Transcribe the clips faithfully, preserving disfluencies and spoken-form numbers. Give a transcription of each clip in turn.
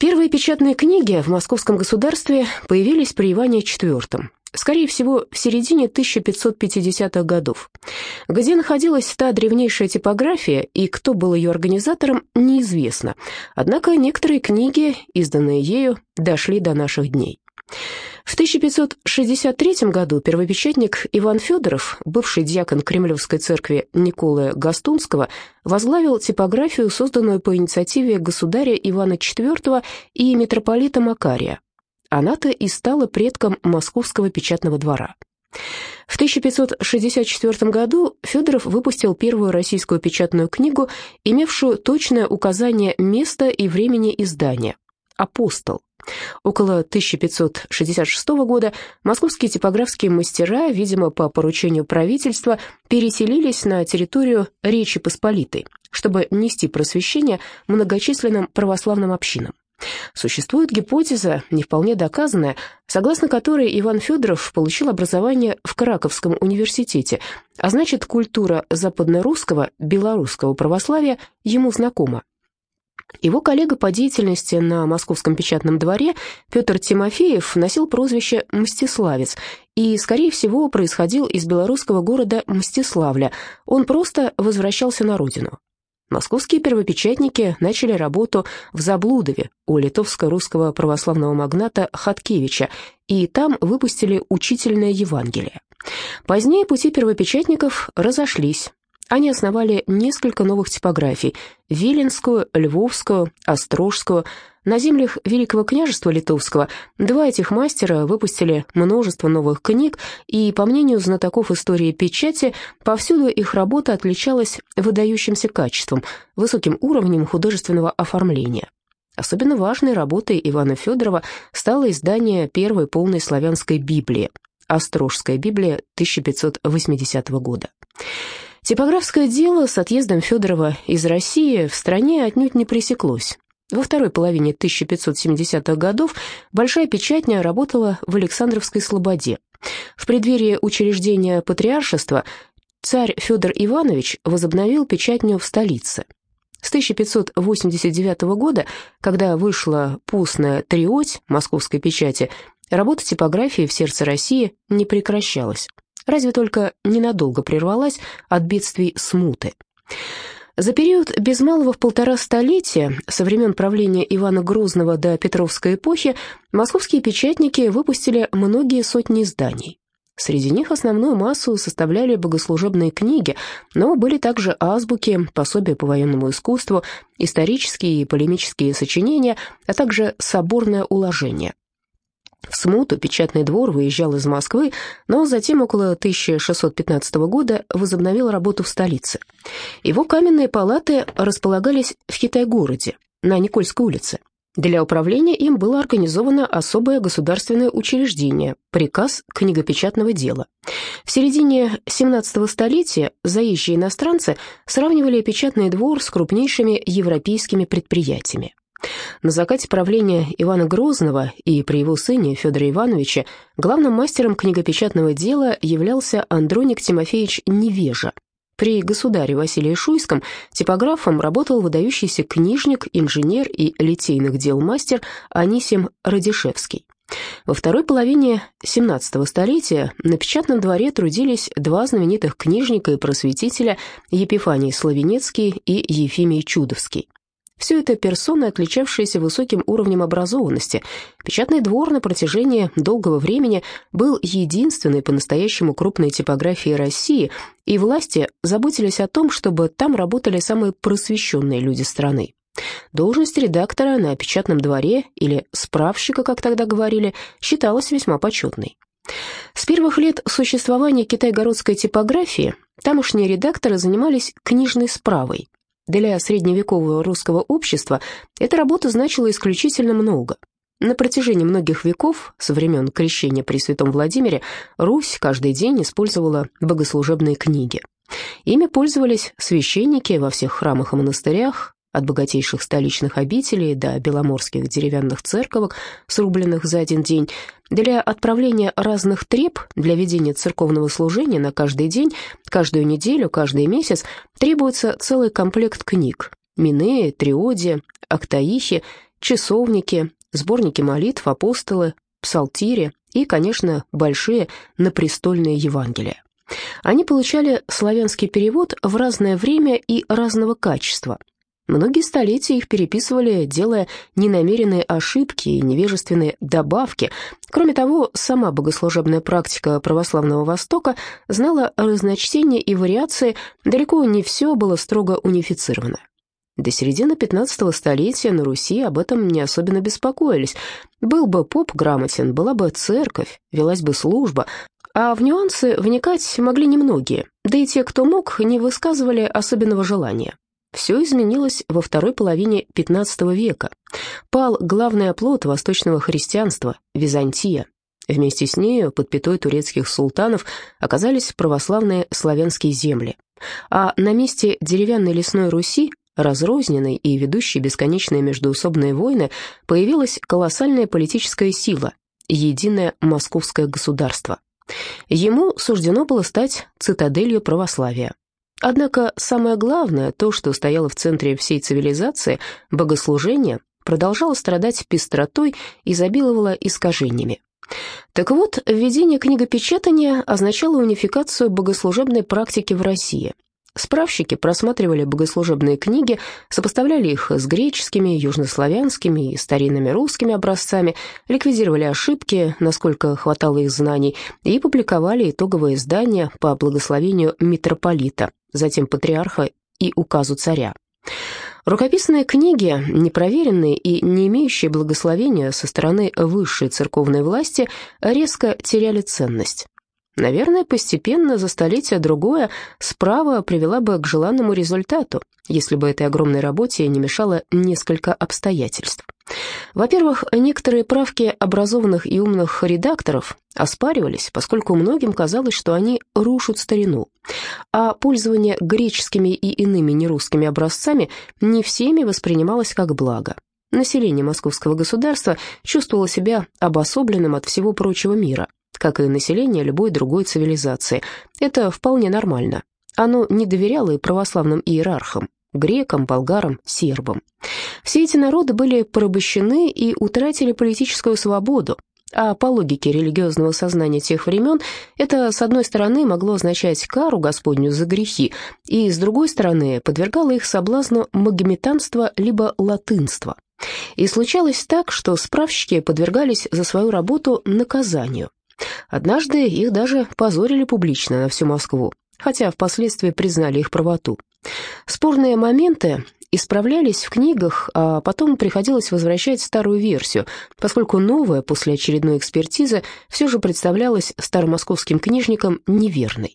Первые печатные книги в Московском государстве появились при Иване четвёртом, скорее всего, в середине тысяча пятьсот пятидесятых годов. Где находилась та древнейшая типография и кто был ее организатором, неизвестно. Однако некоторые книги, изданные ею, дошли до наших дней. В тысяча пятьсот шестьдесят третьем году первопечатник Иван Федоров, бывший диакон Кремлевской церкви Николая Гастунского, возглавил типографию, созданную по инициативе государя Ивана четвёртого и митрополита Макария. Она-то и стала предком Московского печатного двора. В тысяча пятьсот шестьдесят четвёртом году Федоров выпустил первую российскую печатную книгу, имевшую точное указание места и времени издания «Апостол». Около тысяча пятьсот шестьдесят шестого года московские типографские мастера, видимо, по поручению правительства, переселились на территорию Речи Посполитой, чтобы нести просвещение многочисленным православным общинам. Существует гипотеза, не вполне доказанная, согласно которой Иван Федоров получил образование в Краковском университете, а значит, культура западнорусского, белорусского православия ему знакома. Его коллега по деятельности на Московском печатном дворе Петр Тимофеев носил прозвище «Мстиславец» и, скорее всего, происходил из белорусского города Мстиславля. Он просто возвращался на родину. Московские первопечатники начали работу в Заблудове у литовско-русского православного магната Хаткевича, и там выпустили учительное Евангелие. Позднее пути первопечатников разошлись. Они основали несколько новых типографий – Виленскую, Львовскую, Острожскую. На землях Великого княжества Литовского два этих мастера выпустили множество новых книг, и, по мнению знатоков истории печати, повсюду их работа отличалась выдающимся качеством, высоким уровнем художественного оформления. Особенно важной работой Ивана Федорова стало издание первой полной славянской Библии – Острожская Библия тысяча пятьсот восьмидесятого года. Типографское дело с отъездом Федорова из России в стране отнюдь не пресеклось. Во второй половине тысяча пятьсот семидесятых годов большая печатня работала в Александровской слободе. В преддверии учреждения патриаршества царь Федор Иванович возобновил печатню в столице. С тысяча пятьсот восемьдесят девятого года, когда вышла постная триоть московской печати, работа типографии в сердце России не прекращалась. Разве только ненадолго прервалась от бедствий смуты. За период без малого в полтора столетия, со времен правления Ивана Грозного до Петровской эпохи, московские печатники выпустили многие сотни изданий. Среди них основную массу составляли богослужебные книги, но были также азбуки, пособия по военному искусству, исторические и полемические сочинения, а также соборное уложение. В смуту печатный двор выезжал из Москвы, но затем около тысяча шестьсот пятнадцатого года возобновил работу в столице. Его каменные палаты располагались в Китай-городе, на Никольской улице. Для управления им было организовано особое государственное учреждение – приказ книгопечатного дела. В середине семнадцатого столетия заезжие иностранцы сравнивали печатный двор с крупнейшими европейскими предприятиями. На закате правления Ивана Грозного и при его сыне Федоре Ивановиче главным мастером книгопечатного дела являлся Андроник Тимофеевич Невежа. При государе Василии Шуйском типографом работал выдающийся книжник, инженер и литейных дел мастер Анисим Радишевский. Во второй половине семнадцатого столетия на печатном дворе трудились два знаменитых книжника и просветителя Епифаний Славенецкий и Ефимий Чудовский. Все это персоны, отличавшиеся высоким уровнем образованности. Печатный двор на протяжении долгого времени был единственной по-настоящему крупной типографией России, и власти заботились о том, чтобы там работали самые просвещенные люди страны. Должность редактора на печатном дворе, или справщика, как тогда говорили, считалась весьма почетной. С первых лет существования китайгородской типографии тамошние редакторы занимались книжной справой. Для средневекового русского общества эта работа значила исключительно много. На протяжении многих веков, со времен крещения при святом Владимире, Русь каждый день использовала богослужебные книги. Ими пользовались священники во всех храмах и монастырях, от богатейших столичных обителей до беломорских деревянных церковок, срубленных за один день. Для отправления разных треб, для ведения церковного служения на каждый день, каждую неделю, каждый месяц требуется целый комплект книг: Минея, Триодия, Октаихи, часовники, сборники молитв, апостолы, псалтири и, конечно, большие напрестольные Евангелия. Они получали славянский перевод в разное время и разного качества. Многие столетия их переписывали, делая ненамеренные ошибки и невежественные добавки. Кроме того, сама богослужебная практика православного Востока знала разночтения и вариации, далеко не все было строго унифицировано. До середины пятнадцатого столетия на Руси об этом не особенно беспокоились. Был бы поп грамотен, была бы церковь, велась бы служба, а в нюансы вникать могли немногие, да и те, кто мог, не высказывали особенного желания. Все изменилось во второй половине пятнадцатого века. Пал главный оплот восточного христианства – Византия. Вместе с нею, под пятой турецких султанов, оказались православные славянские земли. А на месте деревянной лесной Руси, разрозненной и ведущей бесконечные междоусобные войны, появилась колоссальная политическая сила – единое московское государство. Ему суждено было стать цитаделью православия. Однако самое главное, то, что стояло в центре всей цивилизации, богослужение, продолжало страдать пестротой и изобиловало искажениями. Так вот, введение книгопечатания означало унификацию богослужебной практики в России. Справщики просматривали богослужебные книги, сопоставляли их с греческими, южнославянскими и старинными русскими образцами, ликвидировали ошибки, насколько хватало их знаний, и публиковали итоговое издание по благословению митрополита, затем патриарха и указу царя. Рукописные книги, непроверенные и не имеющие благословения со стороны высшей церковной власти, резко теряли ценность. Наверное, постепенно, за столетие-другое, справа привела бы к желанному результату, если бы этой огромной работе не мешало несколько обстоятельств. Во-первых, некоторые правки образованных и умных редакторов оспаривались, поскольку многим казалось, что они рушат старину, а пользование греческими и иными нерусскими образцами не всеми воспринималось как благо. Население московского государства чувствовало себя обособленным от всего прочего мира, как и население любой другой цивилизации. Это вполне нормально. Оно не доверяло и православным иерархам, грекам, болгарам, сербам. Все эти народы были порабощены и утратили политическую свободу, а по логике религиозного сознания тех времен это, с одной стороны, могло означать кару Господню за грехи, и, с другой стороны, подвергало их соблазну магометанства либо латынства. И случалось так, что справщики подвергались за свою работу наказанию. Однажды их даже позорили публично на всю Москву, хотя впоследствии признали их правоту. Спорные моменты исправлялись в книгах, а потом приходилось возвращать старую версию, поскольку новая после очередной экспертизы все же представлялась старомосковским книжникам неверной.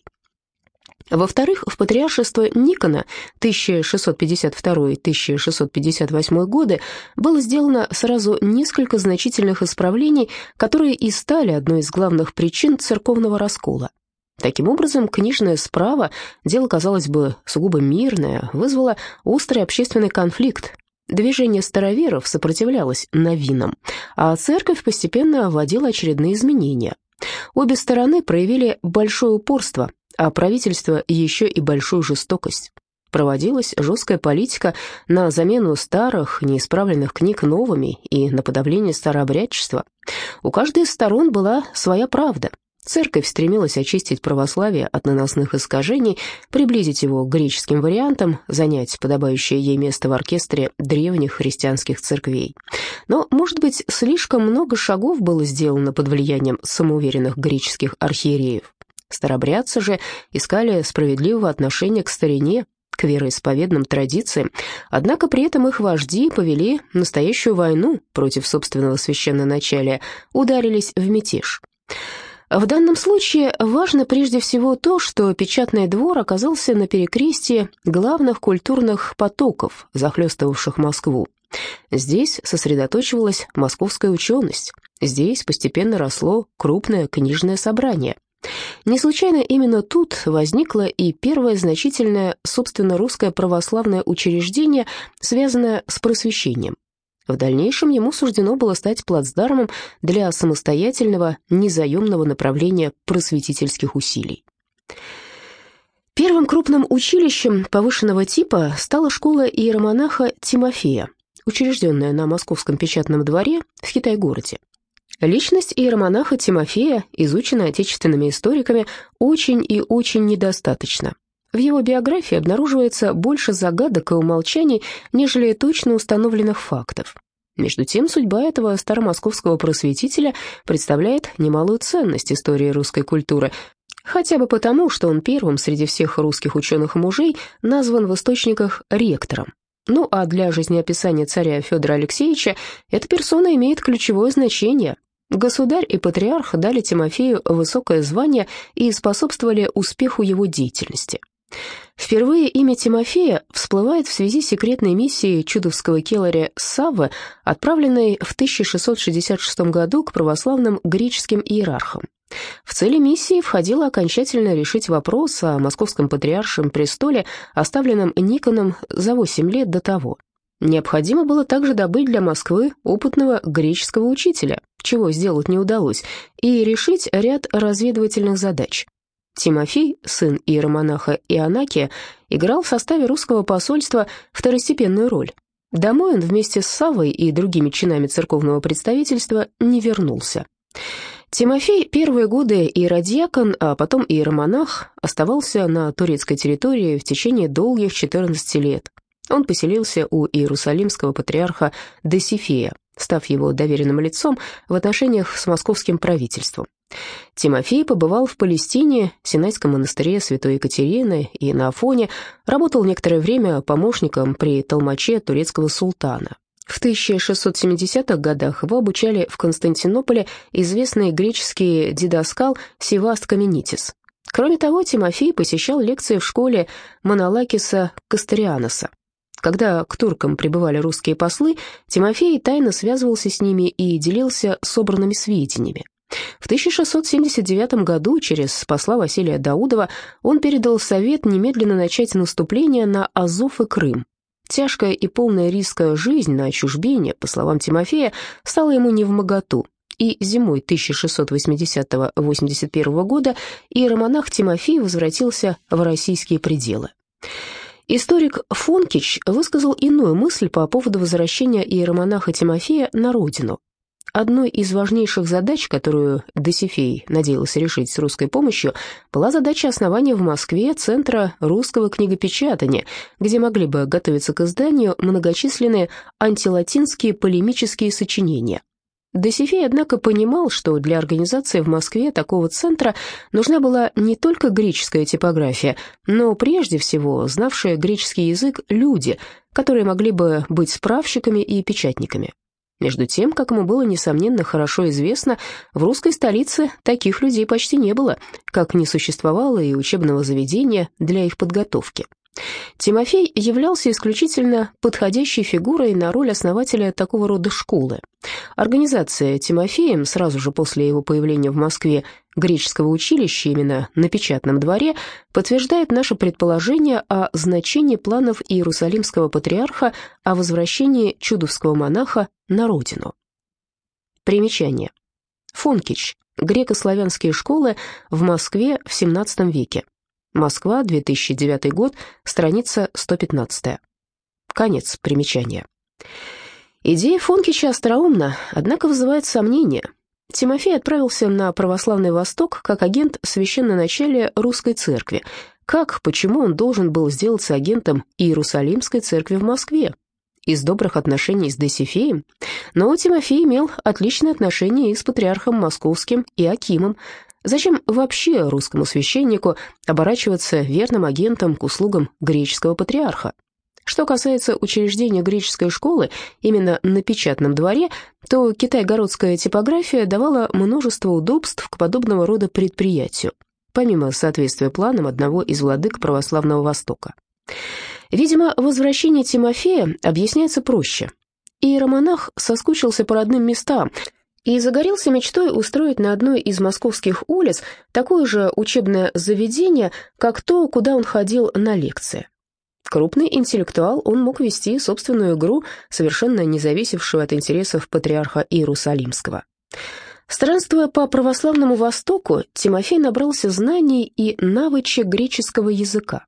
Во-вторых, в патриаршество Никона тысяча шестьсот пятьдесят второй — тысяча шестьсот пятьдесят восьмой годы было сделано сразу несколько значительных исправлений, которые и стали одной из главных причин церковного раскола. Таким образом, книжное справа, дело, казалось бы, сугубо мирное, вызвало острый общественный конфликт. Движение староверов сопротивлялось новинам, а церковь постепенно вводила очередные изменения. Обе стороны проявили большое упорство, а правительство еще и большую жестокость. Проводилась жесткая политика на замену старых, неисправленных книг новыми и на подавление старообрядчества. У каждой из сторон была своя правда. Церковь стремилась очистить православие от наносных искажений, приблизить его к греческим вариантам, занять подобающее ей место в оркестре древних христианских церквей. Но, может быть, слишком много шагов было сделано под влиянием самоуверенных греческих архиереев. Старобрядцы же искали справедливого отношения к старине, к вероисповедным традициям, однако при этом их вожди повели настоящую войну против собственного священноначалия, ударились в мятеж. В данном случае важно прежде всего то, что печатный двор оказался на перекрестии главных культурных потоков, захлестывавших Москву. Здесь сосредоточивалась московская ученость, здесь постепенно росло крупное книжное собрание. Не случайно именно тут возникло и первое значительное, собственно, русское православное учреждение, связанное с просвещением. В дальнейшем ему суждено было стать плацдармом для самостоятельного, незаемного направления просветительских усилий. Первым крупным училищем повышенного типа стала школа иеромонаха Тимофея. учрежденная на Московском печатном дворе в Китай-городе. Личность иеромонаха Тимофея изучена отечественными историками очень и очень недостаточно. В его биографии обнаруживается больше загадок и умолчаний, нежели точно установленных фактов. Между тем, судьба этого старомосковского просветителя представляет немалую ценность истории русской культуры, хотя бы потому, что он первым среди всех русских ученых-мужей назван в источниках ректором. Ну а для жизнеописания царя Федора Алексеевича эта персона имеет ключевое значение. Государь и патриарх дали Тимофею высокое звание и способствовали успеху его деятельности. Впервые имя Тимофея всплывает в связи с секретной миссией чудовского келаря Саввы, отправленной в тысяча шестьсот шестьдесят шестом году к православным греческим иерархам. В цели миссии входило окончательно решить вопрос о московском патриаршем престоле, оставленном Никоном за восемь лет до того. Необходимо было также добыть для Москвы опытного греческого учителя, чего сделать не удалось, и решить ряд разведывательных задач. Тимофей, сын иеромонаха Ионакия, играл в составе русского посольства второстепенную роль. Домой он вместе с Саввой и другими чинами церковного представительства не вернулся. Тимофей первые годы иеродьякон, а потом иеромонах, оставался на турецкой территории в течение долгих четырнадцати лет. Он поселился у иерусалимского патриарха Досифея, став его доверенным лицом в отношениях с московским правительством. Тимофей побывал в Палестине, Синайском монастыре святой Екатерины и на Афоне, работал некоторое время помощником при толмаче турецкого султана. В тысяча шестьсот семидесятых годах его обучали в Константинополе известный греческий дидаскал Севаст Каменитис. Кроме того, Тимофей посещал лекции в школе Монолакиса Кастарианоса. Когда к туркам прибывали русские послы, Тимофей тайно связывался с ними и делился собранными сведениями. В тысяча шестьсот семьдесят девятом году через посла Василия Даудова он передал совет немедленно начать наступление на Азов и Крым. Тяжкая и полная риска жизнь на чужбине, по словам Тимофея, стала ему невмоготу, и зимой тысяча шестьсот восьмидесятого — восемьдесят первого года иеромонах Тимофей возвратился в российские пределы. Историк Фонкич высказал иную мысль по поводу возвращения иеромонаха Тимофея на родину. Одной из важнейших задач, которую Досифей надеялся решить с русской помощью, была задача основания в Москве Центра русского книгопечатания, где могли бы готовиться к изданию многочисленные антилатинские полемические сочинения. Досифей, однако, понимал, что для организации в Москве такого центра нужна была не только греческая типография, но прежде всего знавшие греческий язык люди, которые могли бы быть справщиками и печатниками. Между тем, как ему было, несомненно, хорошо известно, в русской столице таких людей почти не было, как не существовало и учебного заведения для их подготовки. Тимофей являлся исключительно подходящей фигурой на роль основателя такого рода школы. Организация Тимофеем сразу же после его появления в Москве греческого училища именно на печатном дворе подтверждает наше предположение о значении планов Иерусалимского патриарха о возвращении чудовского монаха на родину. Примечание. Фонкич. Греко-славянские школы в Москве в семнадцатом веке. Москва, две тысячи девятый год, страница сто пятнадцатая. Конец примечания. Идея Фонкича остроумна, однако вызывает сомнения. Тимофей отправился на православный Восток как агент священноначалия русской церкви. Как, почему он должен был сделаться агентом Иерусалимской церкви в Москве? Из добрых отношений с Досифеем? Но Тимофей имел отличные отношения и с патриархом московским Иоакимом. Зачем вообще русскому священнику оборачиваться верным агентом к услугам греческого патриарха? Что касается учреждения греческой школы именно на печатном дворе, то китайгородская типография давала множество удобств к подобного рода предприятию, помимо соответствия планам одного из владык православного Востока. Видимо, возвращение Тимофея объясняется проще. Иеромонах соскучился по родным местам и загорелся мечтой устроить на одной из московских улиц такое же учебное заведение, как то, куда он ходил на лекции. Крупный интеллектуал, он мог вести собственную игру, совершенно не зависевшую от интересов патриарха Иерусалимского. Странствуя по православному Востоку, Тимофей набрался знаний и навычек греческого языка.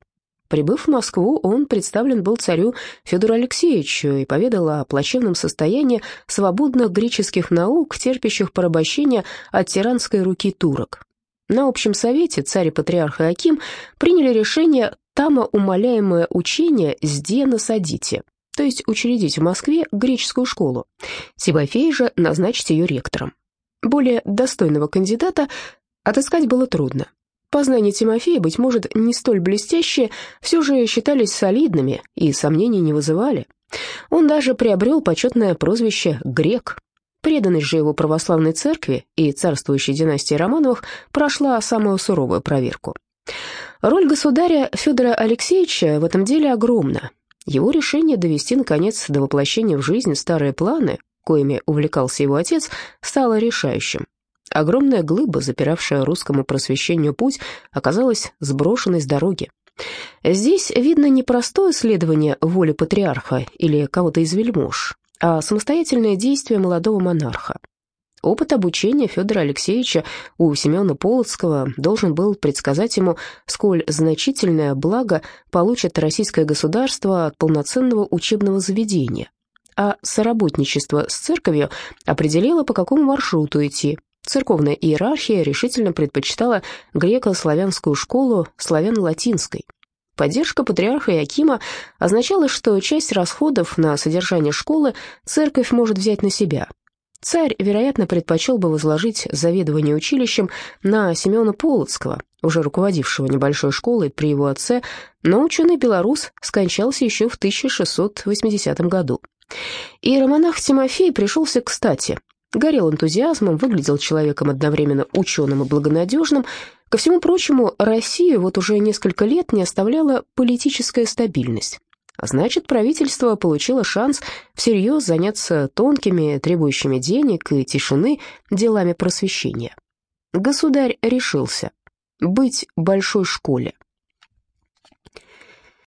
Прибыв в Москву, он представлен был царю Федору Алексеевичу и поведал о плачевном состоянии свободных греческих наук, терпящих порабощение от тиранской руки турок. На общем совете царь и патриарх Иоаким приняли решение «тамо умоляемое учение сде насадите», то есть учредить в Москве греческую школу. Тимофей же назначить ее ректором. Более достойного кандидата отыскать было трудно. Познания Тимофея, быть может, не столь блестящие, все же считались солидными и сомнений не вызывали. Он даже приобрел почетное прозвище «грек». Преданность же его православной церкви и царствующей династии Романовых прошла самую суровую проверку. Роль государя Федора Алексеевича в этом деле огромна. Его решение довести, наконец, до воплощения в жизнь старые планы, коими увлекался его отец, стало решающим. Огромная глыба, запиравшая русскому просвещению путь, оказалась сброшенной с дороги. Здесь видно не простое следование воле патриарха или кого-то из вельмож, а самостоятельное действие молодого монарха. Опыт обучения Федора Алексеевича у Семена Полоцкого должен был предсказать ему, сколь значительное благо получит российское государство от полноценного учебного заведения, а соработничество с церковью определило, по какому маршруту идти. Церковная иерархия решительно предпочитала греко-славянскую школу славяно-латинской. Поддержка патриарха Иоакима означала, что часть расходов на содержание школы церковь может взять на себя. Царь, вероятно, предпочел бы возложить заведование училищем на Семена Полоцкого, уже руководившего небольшой школой при его отце, но ученый-белорус скончался еще в тысяча шестьсот восьмидесятом году. Иеромонах Тимофей пришелся кстати. Горел энтузиазмом, выглядел человеком одновременно ученым и благонадежным. Ко всему прочему, Россию вот уже несколько лет не оставляла политическая стабильность. А значит, правительство получило шанс всерьез заняться тонкими, требующими денег и тишины делами просвещения. Государь решился быть большой школе.